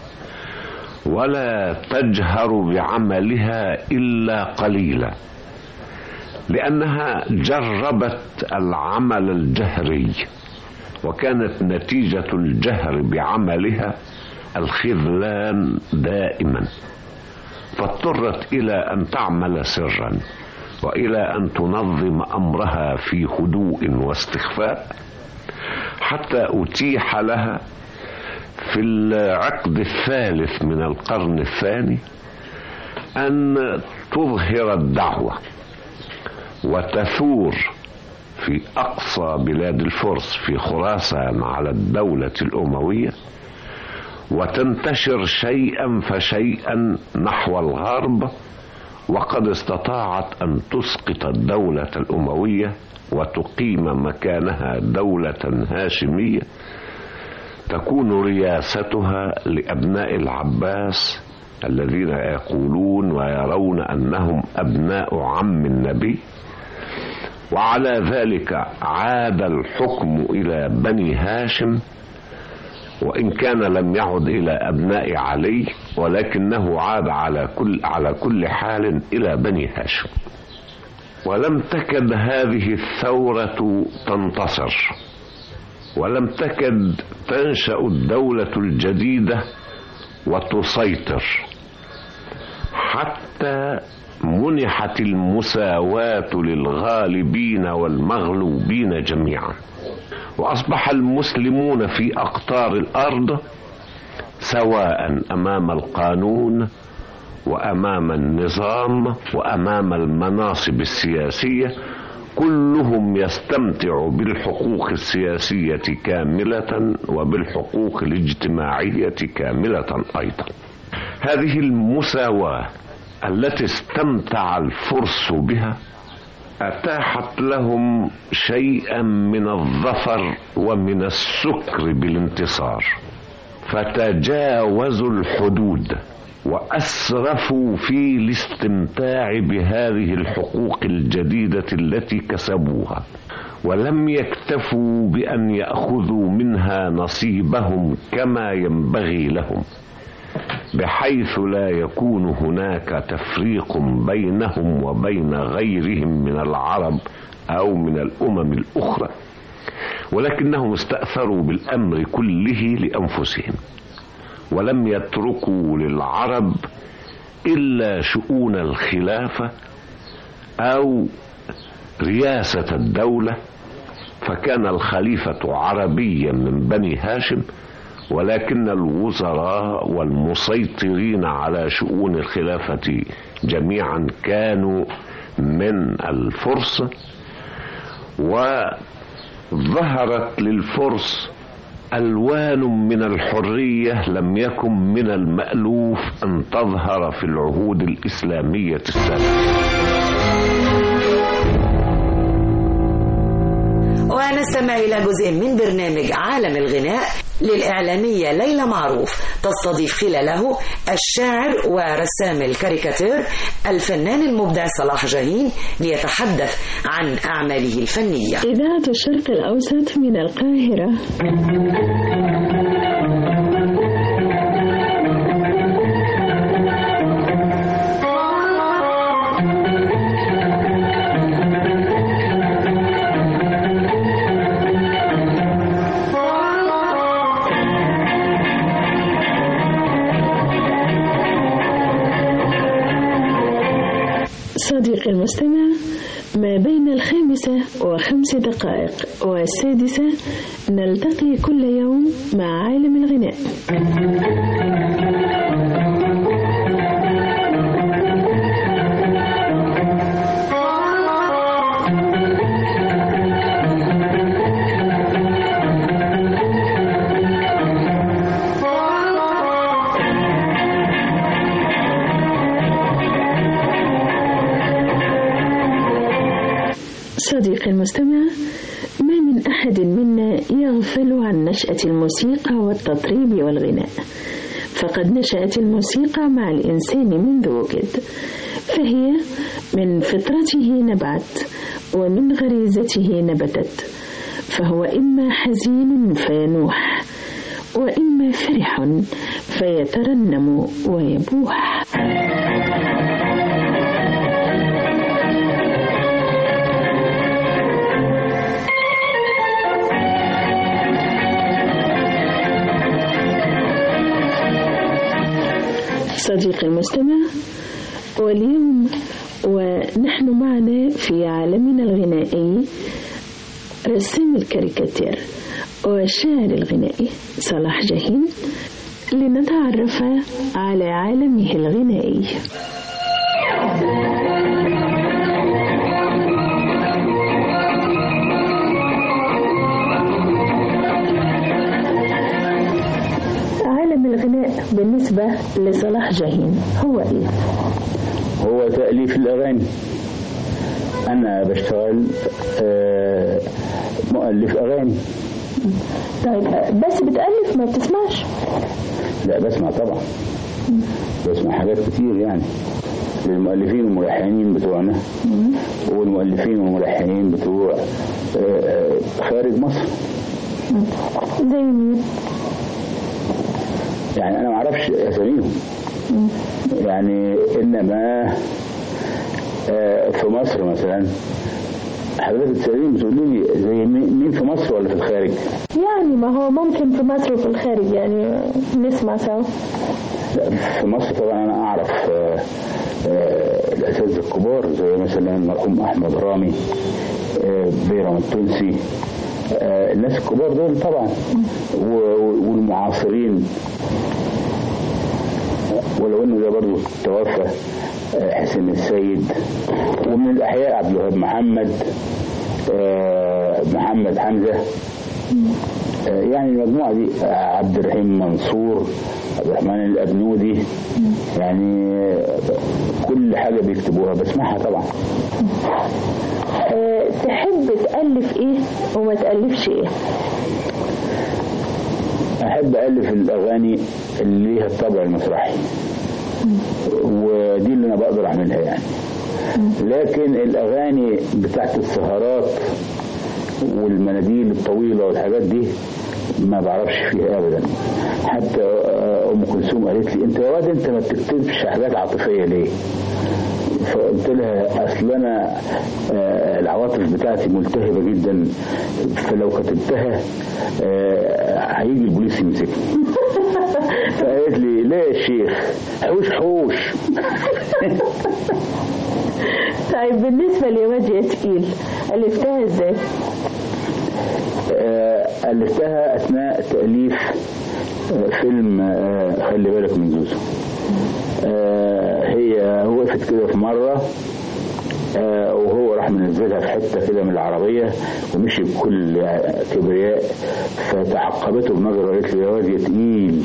ولا تجهر بعملها إلا قليلا، لأنها جربت العمل الجهري، وكانت نتيجة الجهر بعملها الخذلان دائما، فاضطرت إلى أن تعمل سرا وإلى أن تنظم أمرها في هدوء واستخفاء، حتى أتيح لها في العقد الثالث من القرن الثاني أن تظهر الدعوة وتثور في أقصى بلاد الفرس في خراسان على الدولة الأموية، وتنتشر شيئا فشيئا نحو الغرب. وقد استطاعت أن تسقط الدولة الأموية وتقيم مكانها دولة هاشمية تكون رياستها لأبناء العباس الذين يقولون ويرون أنهم أبناء عم النبي. وعلى ذلك عاد الحكم إلى بني هاشم، وإن كان لم يعد إلى أبناء علي، ولكنه عاد على كل حال إلى بني هاشم. ولم تكد هذه الثورة تنتصر، ولم تكد تنشأ الدولة الجديدة وتسيطر، حتى منحت المساواة للغالبين والمغلوبين جميعا، وأصبح المسلمون في أقطار الأرض سواء أمام القانون وأمام النظام وأمام المناصب السياسية، كلهم يستمتع بالحقوق السياسية كاملة وبالحقوق الاجتماعية كاملة أيضا. هذه المساواة التي استمتع الفرس بها أتاحت لهم شيئا من الظفر ومن السكر بالانتصار، فتجاوزوا الحدود وأسرفوا في الاستمتاع بهذه الحقوق الجديدة التي كسبوها، ولم يكتفوا بأن يأخذوا منها نصيبهم كما ينبغي لهم، بحيث لا يكون هناك تفريق بينهم وبين غيرهم من العرب أو من الأمم الأخرى، ولكنهم استأثروا بالأمر كله لأنفسهم، ولم يتركوا للعرب إلا شؤون الخلافة أو رياسة الدولة. فكان الخليفة عربيا من بني هاشم، ولكن الوزراء والمسيطرين على شؤون الخلافة جميعا كانوا من الفرس، وظهرت للفرس ألوان من الحرية لم يكن من المألوف أن تظهر في العهود الإسلامية السابقة. ونستمع إلى جزء من برنامج عالم الغناء للإعلامية ليلى معروف، تستضيف خلاله الشاعر ورسام الكاريكاتير الفنان المبدع صلاح جاهين ليتحدث عن أعماله الفنية. إذاعة الشرق الأوسط من القاهرة. صديقي المستمع، ما بين 5:05 والسادسة نلتقي كل يوم مع عالم الغناء. صديقي المستمع، ما من أحد منا يغفل عن نشأة الموسيقى والتطريب والغناء، فقد نشأت الموسيقى مع الإنسان منذ وجد، فهي من فطرته نبعت ومن غريزته نبتت، فهو إما حزين فينوح وإما فرح فيترنم ويبوح. صديقي المستمع، واليوم ونحن معنا في عالمنا الغنائي رسام الكاريكاتير والشاعر الغنائي صلاح جاهين لنتعرف على عالمه الغنائي. عالم الغناء بالنسبة لصلاح جاهين هو إيه؟ هو تأليف الأغاني. أنا بشتغل مؤلف أغاني. طيب بس بتألف ما بتسمعش؟ لا بسمع طبعا، بسمع حاجات كتير يعني للمؤلفين والملحنين بتوعنا والمؤلفين والملحنين بتوع خارج مصر. زي مين؟ يعني أنا معرفش أساميهم يعني، إنما في مصر مثلا حضرتك تسأليني بتقولي لي زي مين في مصر ولا في الخارج؟ يعني ما هو ممكن في مصر وفي الخارج يعني نسمع سوا. في مصر طبعا أنا أعرف الأساتذة الكبار زي مثلا المرحوم أحمد رامي، بيرم التونسي، الناس الكبار دول طبعا، والمعاصرين، ولو انه ده برضه توفى حسين السيد، ومن الاحياء عبد الوهاب محمد حمزه، يعني المجموعه دي عبد الرحيم منصور، عبد الرحمن الابنودي، يعني كل حاجه بيكتبوها بسمعها طبعا. تحب تألف ايه وما تألفش ايه؟ احب ألف الاغاني اللي ليها الطابع المسرحي، ودي اللي انا بقدر اعملها يعني. لكن الاغاني بتاعت السهرات والمناديل الطويله والحاجات دي ما بعرفش فيها ابدا. حتى ام كلثوم قالت لي انت يا واد انت ما بتكتبش حاجات عاطفيه ليه؟ فقلت لها اصل انا العواطف بتاعتي ملتهبه جدا، فلو كتبتها هيجي البوليس يمسكني. فقالت لي ليه يا شيخ، حوش. طيب بالنسبه لوادي يا تقيل الفتها ازاي؟ ألفتها أثناء تأليف فيلم خلي بالك من زوزو. هي وقفت كده في مرة وهو راح منزلها في حتة كده من العربية ومشي بكل كبرياء، فتعقبته بنظرة وقالت له يا واد يا تقيل.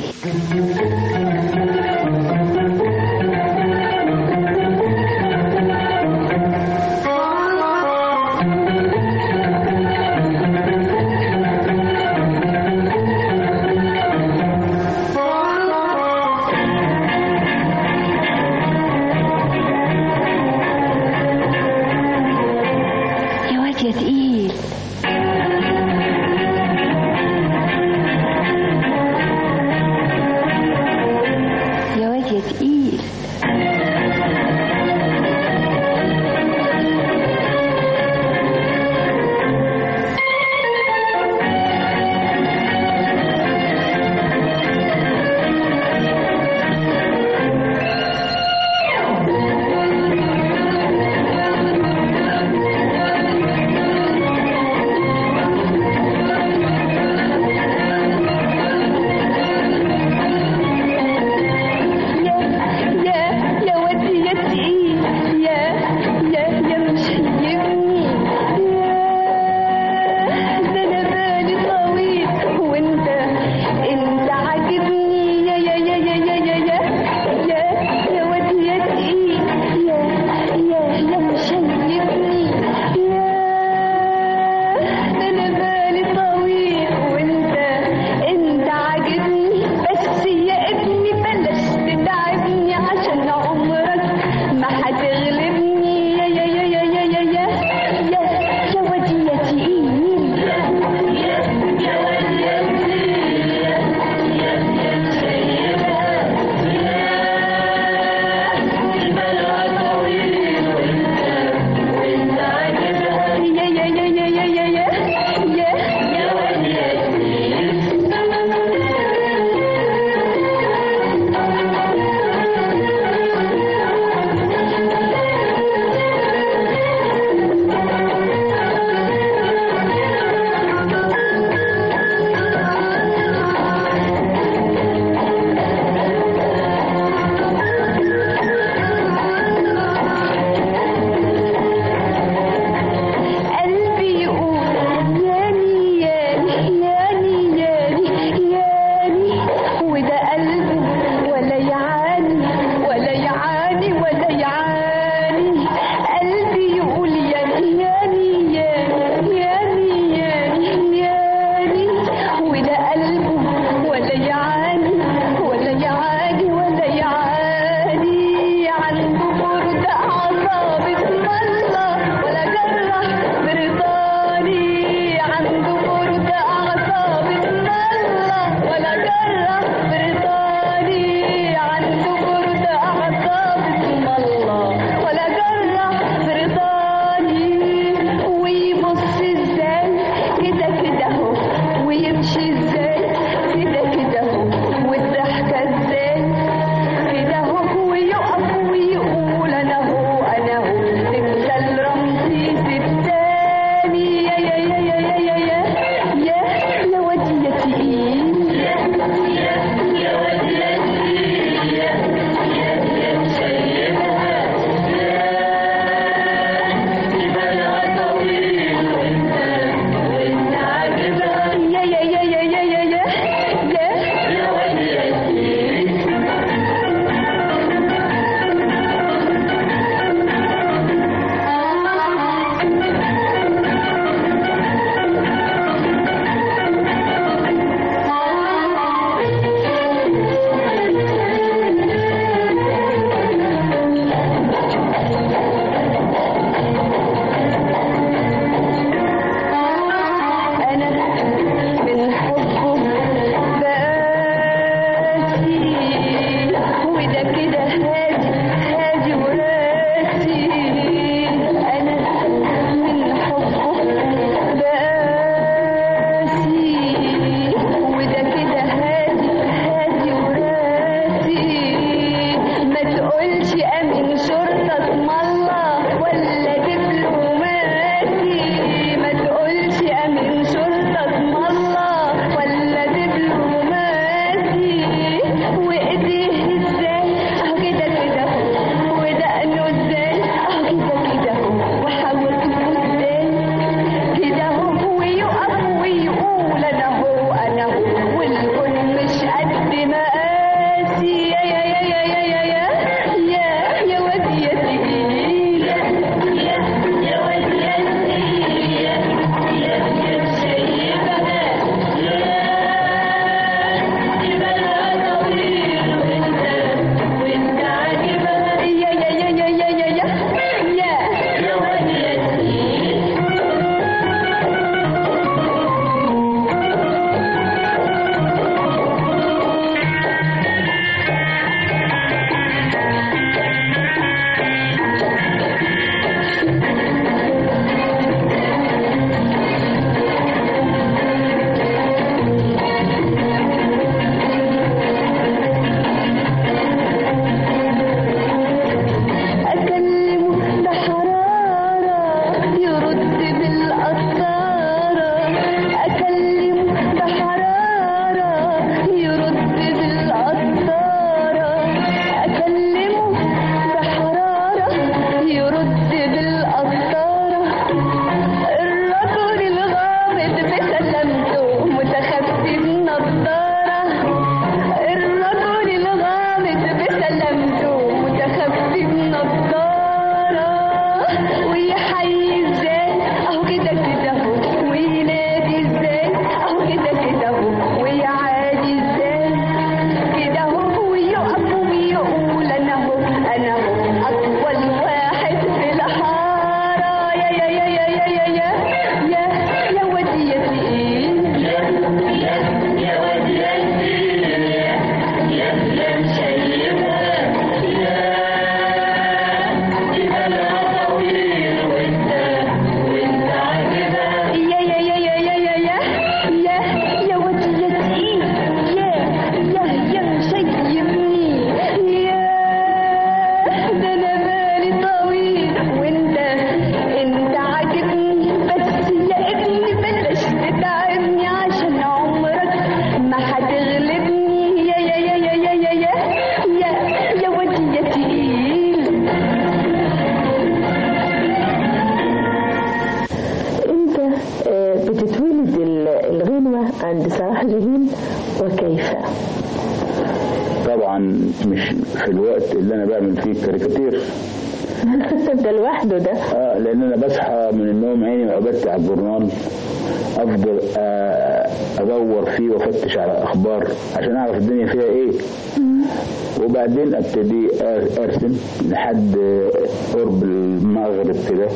مش في الوقت اللي انا بعمل فيه الكاريكاتير. ده لوحده ده. لان انا بصحى من النوم عيني معبدت على الجورنال، افضل ادور فيه وافتش على اخبار عشان اعرف الدنيا فيها ايه، وبعدين ابتدي ارسم لحد قرب المغرب كده،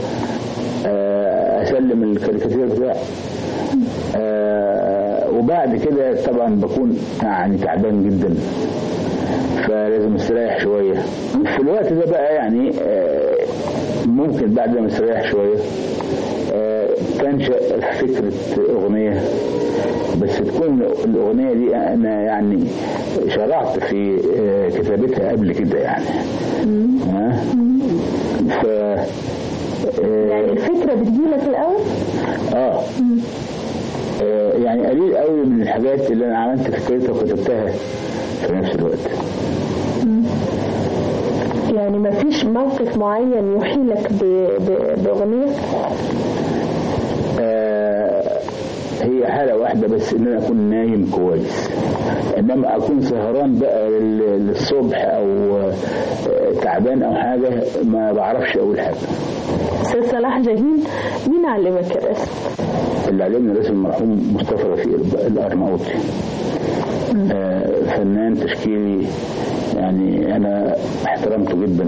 اسلم الكاريكاتير بتاعي. وبعد كده طبعا بكون يعني تعبان جدا، فلازم استريح شويه. في الوقت ده بقى يعني ممكن بعد ما استريح شويه تنشأ فكرة أغنية، بس تكون الأغنية دي أنا يعني شرعت في كتابتها قبل كده يعني. يعني الفكرة بتجيلك الأول؟ يعني قليل قوي من الحاجات اللي أنا عملت فكرتها وكتبتها في نفس الوقت. يعني ما فيش موقف معين يحيلك بأغنية؟ هي حالة واحدة بس، ان انا اكون نايم كويس، انما اكون سهران بقى للصبح او تعبان او حاجة ما بعرفش اقول حاجة. أستاذ صلاح جاهين، مين علمك الرسم؟ اللي علمني الرسم المرحوم مصطفى رفيق الأرناؤوطي، فنان تشكيلي يعني انا احترمته جدا،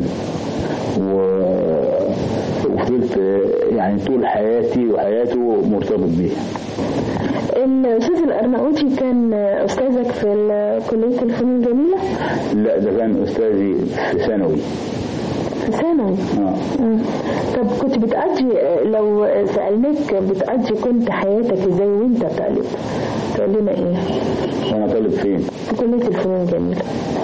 وفضلت يعني طول حياتي وحياته مرتبط بيه. الأستاذ الأرناؤوطي كان أستاذك في كلية الفنون الجميلة؟ لا، ده كان أستاذي في ثانوي. في ثانوي؟ طب كنت بتقضي، لو سألناك بتقضي كنت حياتك ازاي وانت طالب، تقول لنا ايه؟ وانا طالب فين؟ في كلية الفنون الجميلة.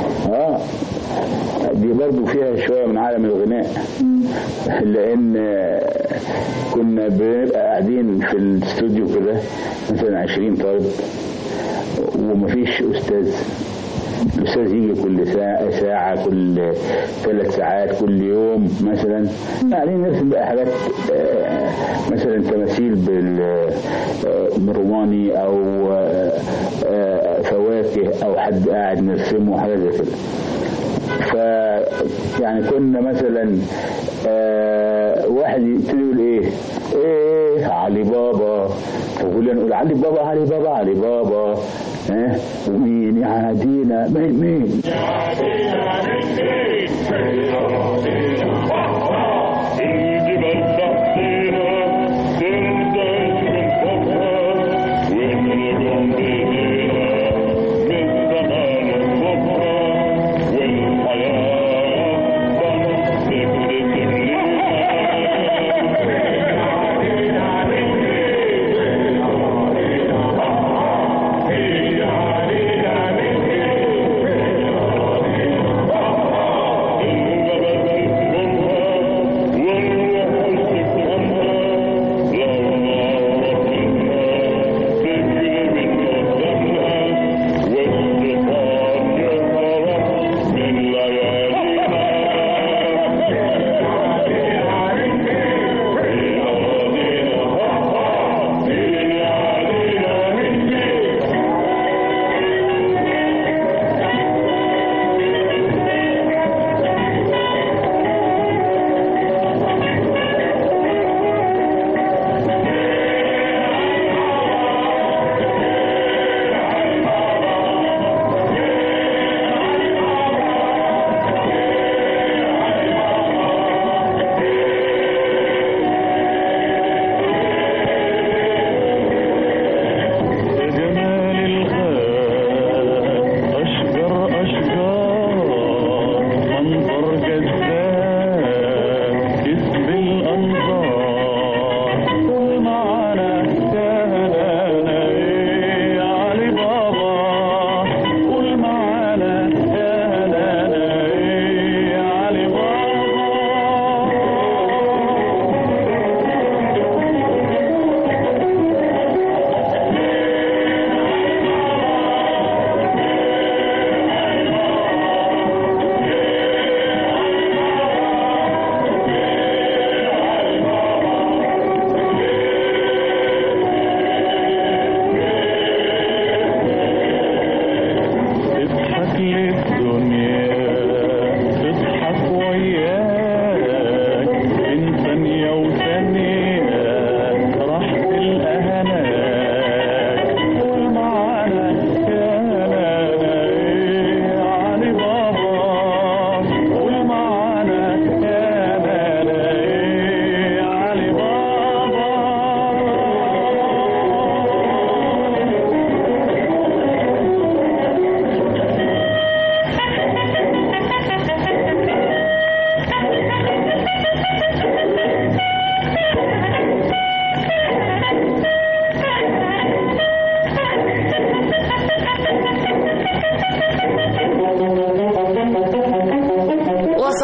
دي برضو فيها شوية من عالم الغناء، لأن كنا بنبقى قاعدين في الاستوديو كده مثلا 20 طالب ومفيش أستاذ. الأستاذ يجي كل ساعة كل 3 ساعات كل يوم مثلا، يعني نرسم بقى حاجات مثلا تماثيل بالروماني أو فواكه أو حد قاعد نرسمه حاجة زي كده. يعني كنا مثلا واحد يبتدي يقول ايه علي بابا، فكلنا نقول علي بابا علي بابا علي بابا، ومين يعادينا مين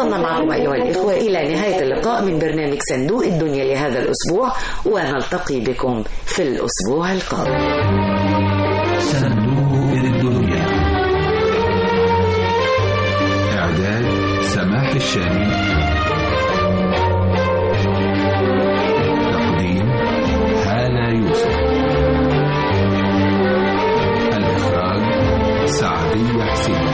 وصلنا معكم أيها الإخوة إلى نهاية اللقاء من برنامج صندوق الدنيا لهذا الأسبوع، ونلتقي بكم في الأسبوع القادم. صندوق الدنيا، إعداد سماح الشامي، تقديم هالة يوسف، الإخراج سعدية حسين.